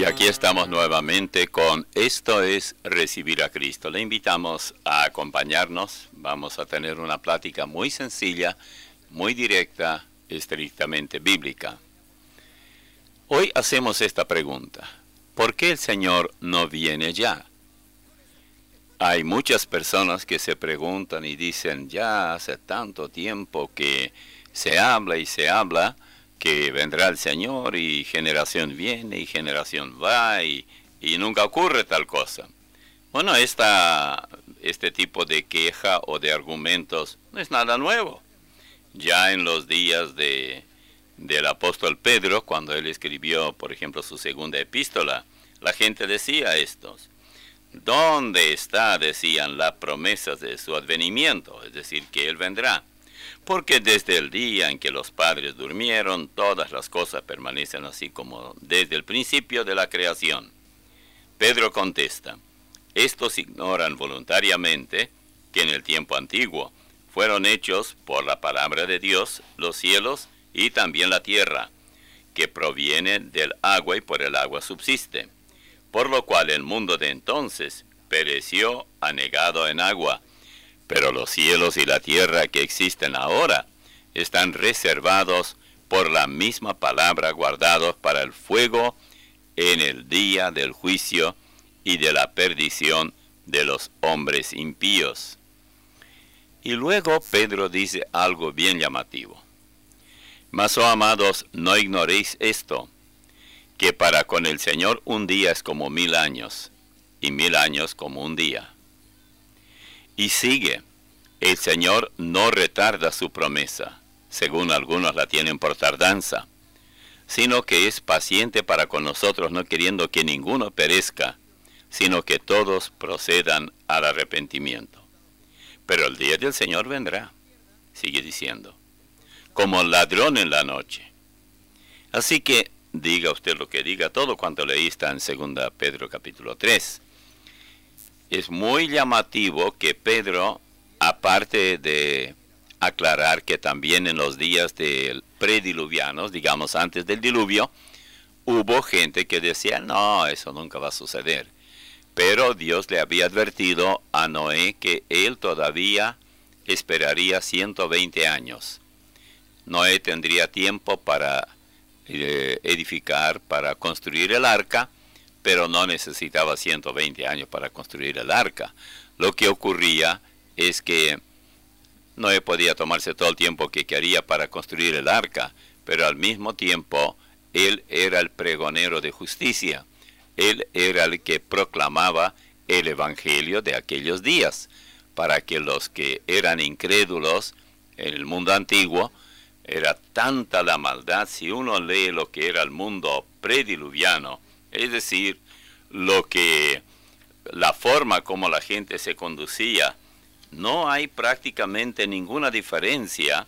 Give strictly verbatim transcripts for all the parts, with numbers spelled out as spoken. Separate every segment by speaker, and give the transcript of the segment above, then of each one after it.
Speaker 1: aquí estamos nuevamente con Esto es Recibir a Cristo. Le invitamos a acompañarnos. Vamos a tener una plática muy sencilla, muy directa, estrictamente bíblica. Hoy hacemos esta pregunta: ¿por qué el Señor no viene ya? Hay muchas personas que se preguntan y dicen, ya hace tanto tiempo que se habla y se habla que vendrá el Señor y generación viene y generación va y, y nunca ocurre tal cosa. Bueno, esta, este tipo de queja o de argumentos no es nada nuevo. Ya en los días de, del apóstol Pedro, cuando él escribió, por ejemplo, su segunda epístola, la gente decía estos. ¿Dónde está, decían, las promesas de su advenimiento? Es decir, que Él vendrá. Porque desde el día en que los padres durmieron, todas las cosas permanecen así como desde el principio de la creación. Pedro contesta, estos ignoran voluntariamente que en el tiempo antiguo fueron hechos por la palabra de Dios los cielos y también la tierra, que proviene del agua y por el agua subsiste. Por lo cual el mundo de entonces pereció anegado en agua, pero los cielos y la tierra que existen ahora están reservados por la misma palabra, guardados para el fuego en el día del juicio y de la perdición de los hombres impíos. Y luego Pedro dice algo bien llamativo. Mas, oh amados, no ignoréis esto, que para con el Señor un día es como mil años, y mil años como un día. Y sigue, el Señor no retarda su promesa, según algunos la tienen por tardanza, sino que es paciente para con nosotros, no queriendo que ninguno perezca, sino que todos procedan al arrepentimiento. Pero el día del Señor vendrá, sigue diciendo, como ladrón en la noche. Así que, diga usted lo que diga, todo cuanto leí está en segunda Pedro capítulo tres. Es muy llamativo que Pedro, aparte de aclarar que también en los días del prediluvianos, digamos antes del diluvio, hubo gente que decía, no, eso nunca va a suceder. Pero Dios le había advertido a Noé que él todavía esperaría ciento veinte años. Noé tendría tiempo para edificar, para construir el arca, pero no necesitaba ciento veinte años para construir el arca. Lo que ocurría es que Noé podía tomarse todo el tiempo que quería para construir el arca, pero al mismo tiempo él era el pregonero de justicia. Él era el que proclamaba el evangelio de aquellos días, para que los que eran incrédulos en el mundo antiguo, era tanta la maldad. Si uno lee lo que era el mundo prediluviano, es decir, lo que, la forma como la gente se conducía, no hay prácticamente ninguna diferencia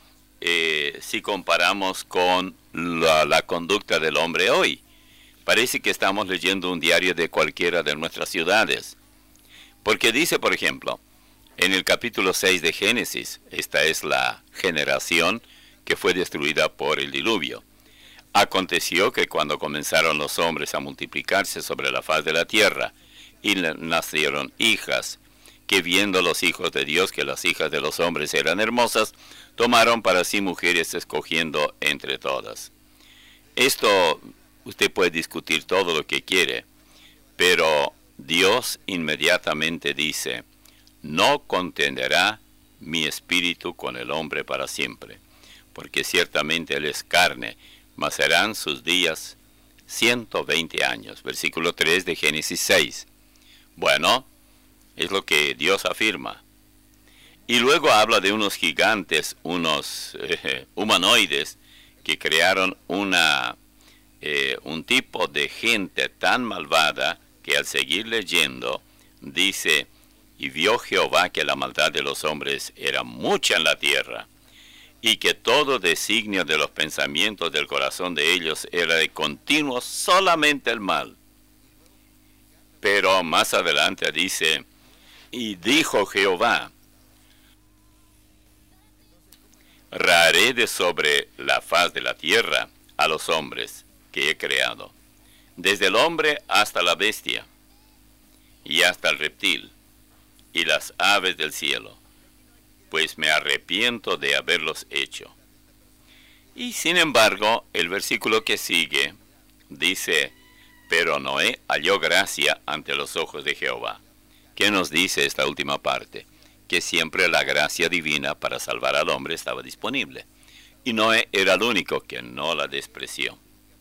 Speaker 1: eh, si comparamos con la, la conducta del hombre hoy. Parece que estamos leyendo un diario de cualquiera de nuestras ciudades. Porque dice, por ejemplo, en el capítulo seis de Génesis, esta es la generación que fue destruida por el diluvio. Aconteció que cuando comenzaron los hombres a multiplicarse sobre la faz de la tierra, y nacieron hijas, que viendo los hijos de Dios que las hijas de los hombres eran hermosas, tomaron para sí mujeres escogiendo entre todas. Esto usted puede discutir todo lo que quiere, pero Dios inmediatamente dice, no contenderá mi espíritu con el hombre para siempre, porque ciertamente él es carne, mas serán sus días ciento veinte años. Versículo tres de Génesis seis. Bueno, es lo que Dios afirma. Y luego habla de unos gigantes, unos eh, humanoides, que crearon una, eh, un tipo de gente tan malvada que al seguir leyendo, dice, y vio Jehová que la maldad de los hombres era mucha en la tierra, y que todo designio de los pensamientos del corazón de ellos era de continuo solamente el mal. Pero más adelante dice, y dijo Jehová, raré de sobre la faz de la tierra a los hombres que he creado, desde el hombre hasta la bestia, y hasta el reptil, y las aves del cielo, pues me arrepiento de haberlos hecho. Y sin embargo, el versículo que sigue dice, pero Noé halló gracia ante los ojos de Jehová. ¿Qué nos dice esta última parte? Que siempre la gracia divina para salvar al hombre estaba disponible. Y Noé era el único que no la despreció.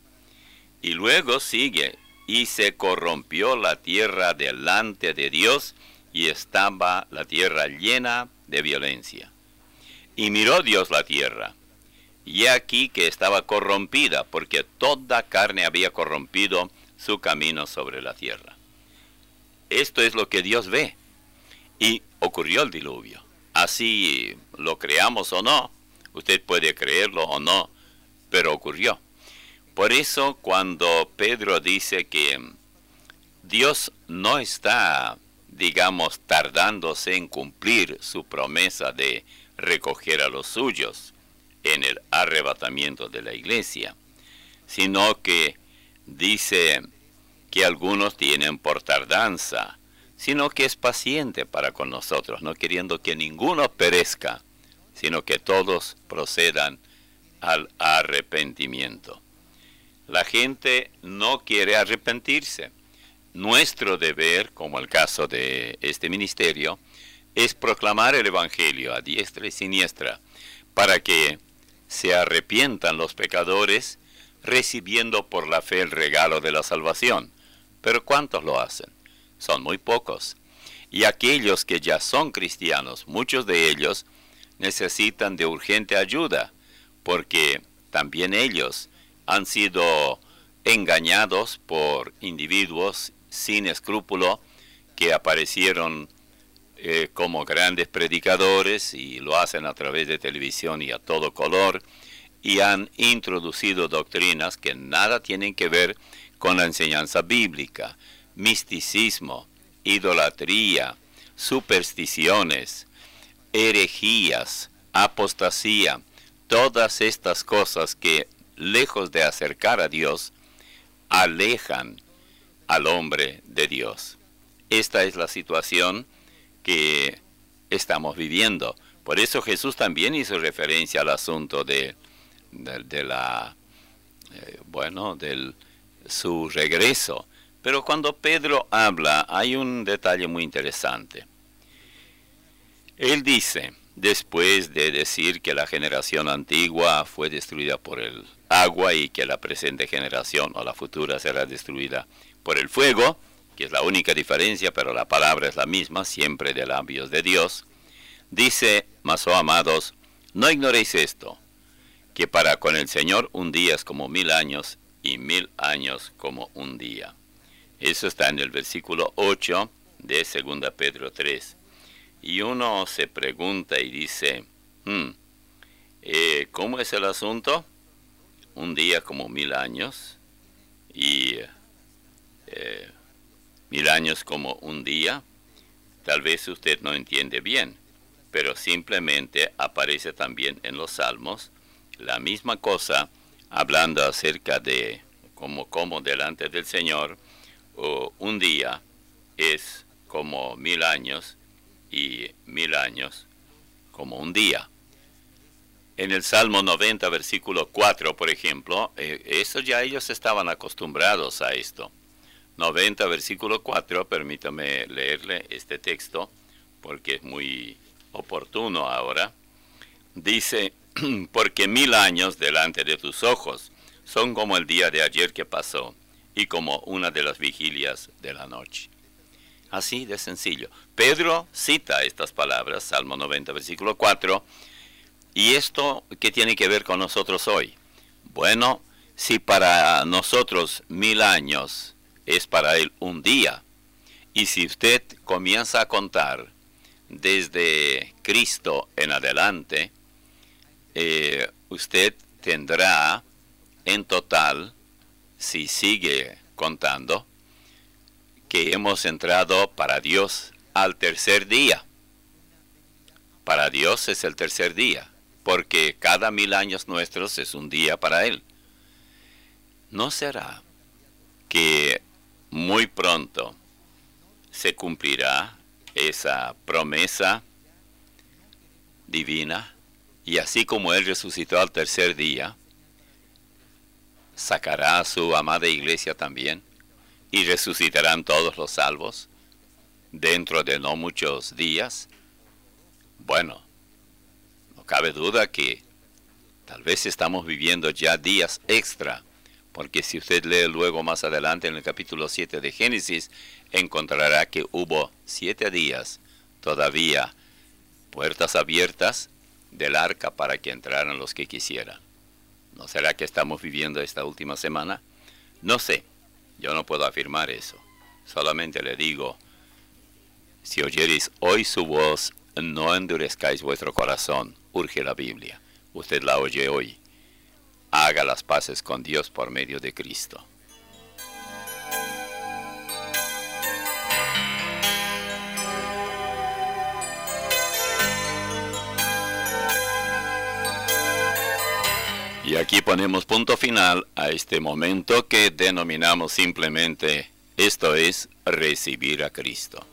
Speaker 1: Y luego sigue, y se corrompió la tierra delante de Dios, y estaba la tierra llena de violencia. Y miró Dios la tierra, y he aquí que estaba corrompida, porque toda carne había corrompido su camino sobre la tierra. Esto es lo que Dios ve. Y ocurrió el diluvio. Así lo creamos o no, usted puede creerlo o no, pero ocurrió. Por eso cuando Pedro dice que Dios no está, digamos, tardándose en cumplir su promesa de recoger a los suyos en el arrebatamiento de la iglesia, sino que dice que algunos tienen por tardanza, sino que es paciente para con nosotros, no queriendo que ninguno perezca, sino que todos procedan al arrepentimiento. La gente no quiere arrepentirse. Nuestro deber, como el caso de este ministerio, es proclamar el Evangelio a diestra y siniestra, para que se arrepientan los pecadores, recibiendo por la fe el regalo de la salvación. Pero ¿cuántos lo hacen? Son muy pocos. Y aquellos que ya son cristianos, muchos de ellos, necesitan de urgente ayuda, porque también ellos han sido engañados por individuos sin escrúpulo que aparecieron eh, como grandes predicadores y lo hacen a través de televisión y a todo color, y han introducido doctrinas que nada tienen que ver con la enseñanza bíblica, misticismo, idolatría, supersticiones, herejías, apostasía, todas estas cosas que, lejos de acercar a Dios, alejan al hombre de Dios. Esta es la situación que estamos viviendo. Por eso Jesús también hizo referencia al asunto de, de, de la, eh, bueno, del su regreso. Pero cuando Pedro habla, hay un detalle muy interesante. Él dice, después de decir que la generación antigua fue destruida por el agua y que la presente generación o la futura será destruida por el fuego, que es la única diferencia, pero la palabra es la misma, siempre de labios de Dios, dice, mas oh amados, no ignoréis esto, que para con el Señor un día es como mil años y mil años como un día. Eso está en el versículo ocho de segunda Pedro tres. Y uno se pregunta y dice, hmm, eh, ¿cómo es el asunto? Un día como mil años y eh, mil años como un día. Tal vez usted no entiende bien, pero simplemente aparece también en los Salmos la misma cosa, hablando acerca de cómo como delante del Señor, o un día es como mil años y mil años como un día. En el Salmo noventa, versículo cuatro, por ejemplo, eh, eso ya ellos estaban acostumbrados a esto. noventa, versículo cuatro, permítame leerle este texto, porque es muy oportuno ahora. Dice, porque mil años delante de tus ojos son como el día de ayer que pasó, y como una de las vigilias de la noche. Así de sencillo. Pedro cita estas palabras, Salmo noventa, versículo cuatro, ¿y esto qué tiene que ver con nosotros hoy? Bueno, si para nosotros mil años es para él un día, y si usted comienza a contar desde Cristo en adelante, eh, usted tendrá en total, si sigue contando, que hemos entrado para Dios al tercer día. Para Dios es el tercer día, porque cada mil años nuestros es un día para Él. ¿No será que muy pronto se cumplirá esa promesa divina, y así como Él resucitó al tercer día, sacará a su amada iglesia también, y resucitarán todos los salvos dentro de no muchos días. Bueno, no cabe duda que tal vez estamos viviendo ya días extra, porque si usted lee luego más adelante en el capítulo siete de Génesis, encontrará que hubo siete días todavía puertas abiertas del arca para que entraran los que quisieran. ¿No será que estamos viviendo esta última semana? No sé, yo no puedo afirmar eso. Solamente le digo, si oyereis hoy su voz, no endurezcáis vuestro corazón, urge la Biblia. Usted la oye hoy. Haga las paces con Dios por medio de Cristo. Y aquí ponemos punto final a este momento que denominamos simplemente, esto es recibir a Cristo.